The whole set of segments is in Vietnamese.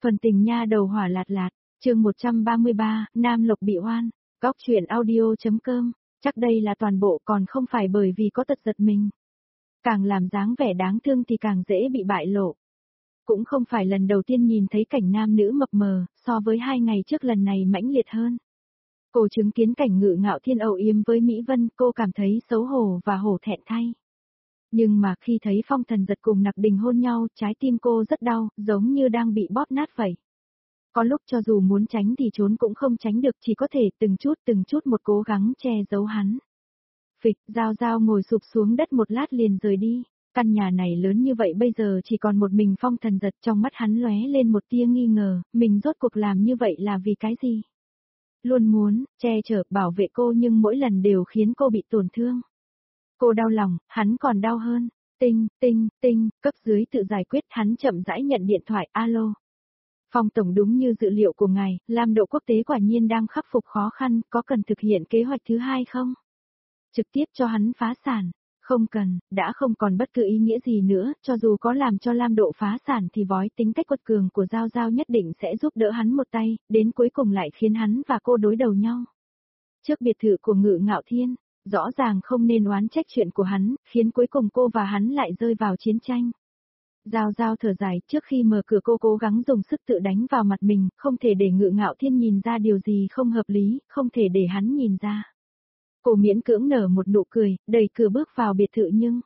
Phần tình nha đầu hỏa lạt lạt, chương 133, Nam Lộc bị oan, góc chuyện audio.com, chắc đây là toàn bộ còn không phải bởi vì có tật giật mình. Càng làm dáng vẻ đáng thương thì càng dễ bị bại lộ. Cũng không phải lần đầu tiên nhìn thấy cảnh nam nữ mập mờ, so với 2 ngày trước lần này mãnh liệt hơn. Cô chứng kiến cảnh Ngự Ngạo Thiên âu yếm với Mỹ Vân, cô cảm thấy xấu hổ và hổ thẹn thay. Nhưng mà khi thấy Phong Thần Giật cùng Nặc Đình hôn nhau, trái tim cô rất đau, giống như đang bị bóp nát vậy. Có lúc cho dù muốn tránh thì trốn cũng không tránh được, chỉ có thể từng chút một cố gắng che giấu hắn. Phịch, Giao Giao ngồi sụp xuống đất một lát liền rời đi. Căn nhà này lớn như vậy bây giờ chỉ còn một mình Phong Thần Giật, trong mắt hắn lóe lên một tia nghi ngờ, mình rốt cuộc làm như vậy là vì cái gì? Luôn muốn che chở, bảo vệ cô nhưng mỗi lần đều khiến cô bị tổn thương. Cô đau lòng, hắn còn đau hơn. Tinh, cấp dưới tự giải quyết, hắn chậm rãi nhận điện thoại, alo. Phong tổng, đúng như dự liệu của ngài, Lam Độ Quốc tế quả nhiên đang khắc phục khó khăn, có cần thực hiện kế hoạch thứ hai không? Trực tiếp cho hắn phá sản. Không cần, đã không còn bất cứ ý nghĩa gì nữa, cho dù có làm cho Lam Độ phá sản thì với tính cách quật cường của Giao Giao nhất định sẽ giúp đỡ hắn một tay, đến cuối cùng lại khiến hắn và cô đối đầu nhau. Trước biệt thự của Ngự Ngạo Thiên, rõ ràng không nên oán trách chuyện của hắn, khiến cuối cùng cô và hắn lại rơi vào chiến tranh. Giao Giao thở dài, trước khi mở cửa cô cố gắng dùng sức tự đánh vào mặt mình, không thể để Ngự Ngạo Thiên nhìn ra điều gì không hợp lý, không thể để hắn nhìn ra. Cô miễn cưỡng nở một nụ cười, đẩy cửa bước vào biệt thự nhưng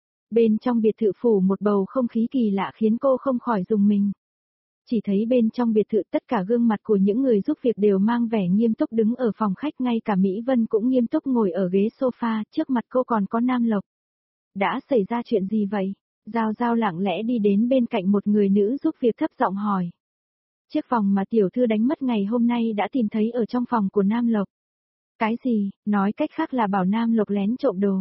bên trong biệt thự phủ một bầu không khí kỳ lạ khiến cô không khỏi rùng mình. Chỉ thấy bên trong biệt thự tất cả gương mặt của những người giúp việc đều mang vẻ nghiêm túc đứng ở phòng khách, ngay cả Mỹ Vân cũng nghiêm túc ngồi ở ghế sofa, trước mặt cô còn có Nam Lộc. Đã xảy ra chuyện gì vậy? Giao Giao lặng lẽ đi đến bên cạnh một người nữ giúp việc thấp giọng hỏi. Chiếc vòng mà tiểu thư đánh mất ngày hôm nay đã tìm thấy ở trong phòng của Nam Lộc. Cái gì, nói cách khác là bảo Nam Lộc lén trộm đồ.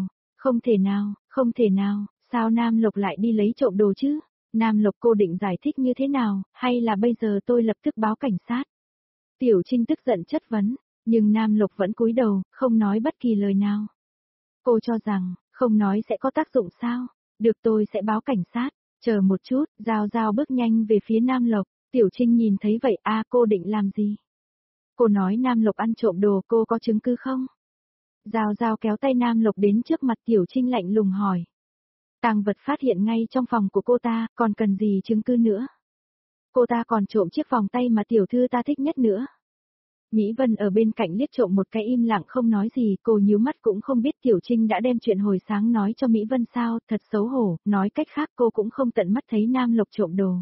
Không thể nào, sao Nam Lộc lại đi lấy trộm đồ chứ? Nam Lộc, cô định giải thích như thế nào, hay là bây giờ tôi lập tức báo cảnh sát? Tiểu Trinh tức giận chất vấn, nhưng Nam Lộc vẫn cúi đầu, không nói bất kỳ lời nào. Cô cho rằng, không nói sẽ có tác dụng sao? Được, tôi sẽ báo cảnh sát, chờ một chút. Giao Giao bước nhanh về phía Nam Lộc. Tiểu Trinh nhìn thấy vậy, cô định làm gì? Cô nói Nam Lộc ăn trộm đồ, cô có chứng cứ không? Giao Giao kéo tay Nam Lộc đến trước mặt Tiểu Trinh lạnh lùng hỏi. Tang vật phát hiện ngay trong phòng của cô ta, còn cần gì chứng cứ nữa? Cô ta còn trộm chiếc vòng tay mà tiểu thư ta thích nhất nữa. Mỹ Vân ở bên cạnh liếc trộm một cái, im lặng không nói gì, cô nhíu mắt cũng không biết Tiểu Trinh đã đem chuyện hồi sáng nói cho Mỹ Vân sao, thật xấu hổ, nói cách khác cô cũng không tận mắt thấy Nam Lộc trộm đồ.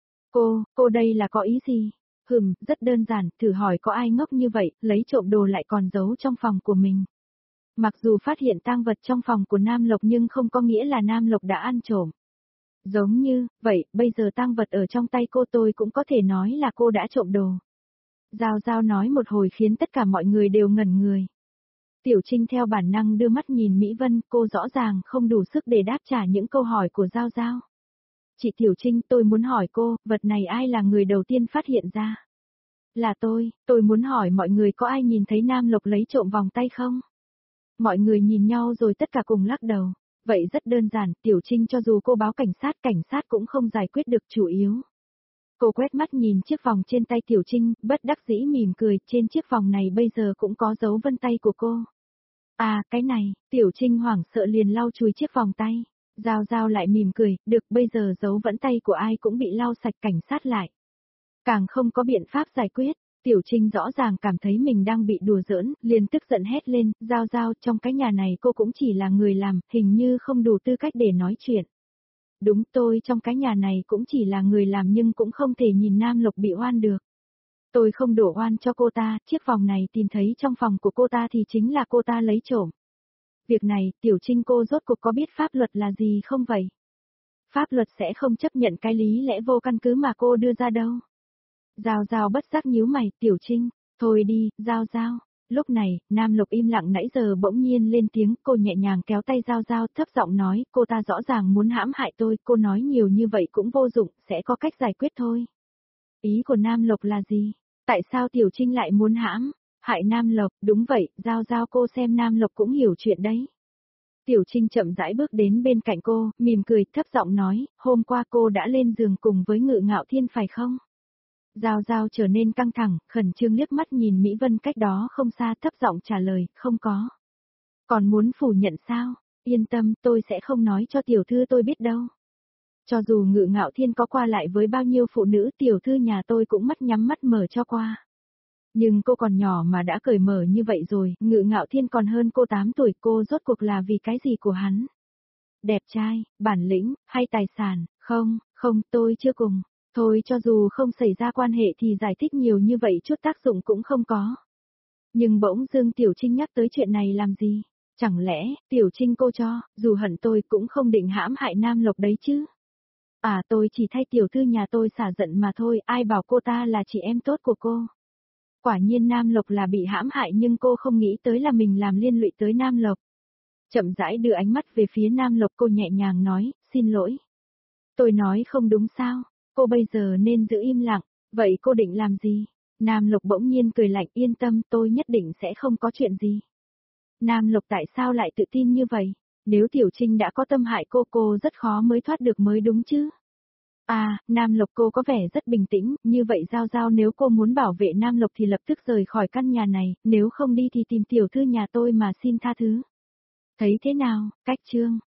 Cô đây là có ý gì? Rất đơn giản, thử hỏi có ai ngốc như vậy, lấy trộm đồ lại còn giấu trong phòng của mình. Mặc dù phát hiện tang vật trong phòng của Nam Lộc nhưng không có nghĩa là Nam Lộc đã ăn trộm. Giống như, vậy, bây giờ tang vật ở trong tay cô, tôi cũng có thể nói là cô đã trộm đồ. Giao Giao nói một hồi khiến tất cả mọi người đều ngẩn người. Tiểu Trinh theo bản năng đưa mắt nhìn Mỹ Vân, cô rõ ràng không đủ sức để đáp trả những câu hỏi của Giao Giao. Chị Tiểu Trinh, tôi muốn hỏi cô, vật này ai là người đầu tiên phát hiện ra? Là tôi muốn hỏi mọi người có ai nhìn thấy Nam Lộc lấy trộm vòng tay không? Mọi người nhìn nhau rồi tất cả cùng lắc đầu. Vậy rất đơn giản, Tiểu Trinh, cho dù cô báo cảnh sát cũng không giải quyết được chủ yếu. Cô quét mắt nhìn chiếc vòng trên tay Tiểu Trinh, bất đắc dĩ mỉm cười, trên chiếc vòng này bây giờ cũng có dấu vân tay của cô. Cái này, Tiểu Trinh hoảng sợ liền lau chùi chiếc vòng tay. Giao Giao lại mỉm cười, được, bây giờ dấu vẫn tay của ai cũng bị lau sạch, cảnh sát lại. Càng không có biện pháp giải quyết. Tiểu Trinh rõ ràng cảm thấy mình đang bị đùa giỡn, liền tức giận hét lên, Giao Giao, trong cái nhà này cô cũng chỉ là người làm, hình như không đủ tư cách để nói chuyện. Đúng, tôi trong cái nhà này cũng chỉ là người làm nhưng cũng không thể nhìn Nam Lộc bị oan được. Tôi không đổ oan cho cô ta, chiếc vòng này tìm thấy trong phòng của cô ta thì chính là cô ta lấy trộm. Việc này, Tiểu Trinh, cô rốt cuộc có biết pháp luật là gì không vậy? Pháp luật sẽ không chấp nhận cái lý lẽ vô căn cứ mà cô đưa ra đâu. Giao Giao bất giác nhíu mày, Tiểu Trinh, thôi đi, Giao Giao. Lúc này, Nam Lộc im lặng nãy giờ bỗng nhiên lên tiếng, cô nhẹ nhàng kéo tay Giao Giao, thấp giọng nói, cô ta rõ ràng muốn hãm hại tôi, cô nói nhiều như vậy cũng vô dụng, sẽ có cách giải quyết thôi. Ý của Nam Lộc là gì? Tại sao Tiểu Trinh lại muốn hại Nam Lộc? Đúng vậy, Giao Giao, cô xem Nam Lộc cũng hiểu chuyện đấy. Tiểu Trinh chậm rãi bước đến bên cạnh cô, mỉm cười, thấp giọng nói, hôm qua cô đã lên giường cùng với Ngự Ngạo Thiên phải không? Giao Giao trở nên căng thẳng, khẩn trương liếc mắt nhìn Mỹ Vân cách đó không xa, thấp giọng trả lời, không có. Còn muốn phủ nhận sao? Yên tâm, tôi sẽ không nói cho tiểu thư tôi biết đâu. Cho dù Ngự Ngạo Thiên có qua lại với bao nhiêu phụ nữ, tiểu thư nhà tôi cũng mắt nhắm mắt mở cho qua. Nhưng cô còn nhỏ mà đã cởi mở như vậy rồi, Ngự Ngạo Thiên còn hơn cô 8 tuổi, cô rốt cuộc là vì cái gì của hắn? Đẹp trai, bản lĩnh, hay tài sản? Không, không, tôi chưa cùng. Thôi cho dù không xảy ra quan hệ thì giải thích nhiều như vậy chút tác dụng cũng không có. Nhưng bỗng dưng Tiểu Trinh nhắc tới chuyện này làm gì? Chẳng lẽ, Tiểu Trinh cô cho, dù hận tôi cũng không định hãm hại Nam Lộc đấy chứ? À tôi chỉ thay tiểu thư nhà tôi xả giận mà thôi, ai bảo cô ta là chị em tốt của cô. Quả nhiên Nam Lộc là bị hãm hại nhưng cô không nghĩ tới là mình làm liên lụy tới Nam Lộc. Chậm rãi đưa ánh mắt về phía Nam Lộc, cô nhẹ nhàng nói, xin lỗi. Tôi nói không đúng sao, cô bây giờ nên giữ im lặng, vậy cô định làm gì? Nam Lộc bỗng nhiên cười lạnh, yên tâm, tôi nhất định sẽ không có chuyện gì. Nam Lộc tại sao lại tự tin như vậy? Nếu Tiểu Trinh đã có tâm hại cô rất khó mới thoát được mới đúng chứ. À, Nam Lộc cô có vẻ rất bình tĩnh, như vậy Giao Giao nếu cô muốn bảo vệ Nam Lộc thì lập tức rời khỏi căn nhà này, nếu không đi thì tìm tiểu thư nhà tôi mà xin tha thứ. Thấy thế nào, cách chương.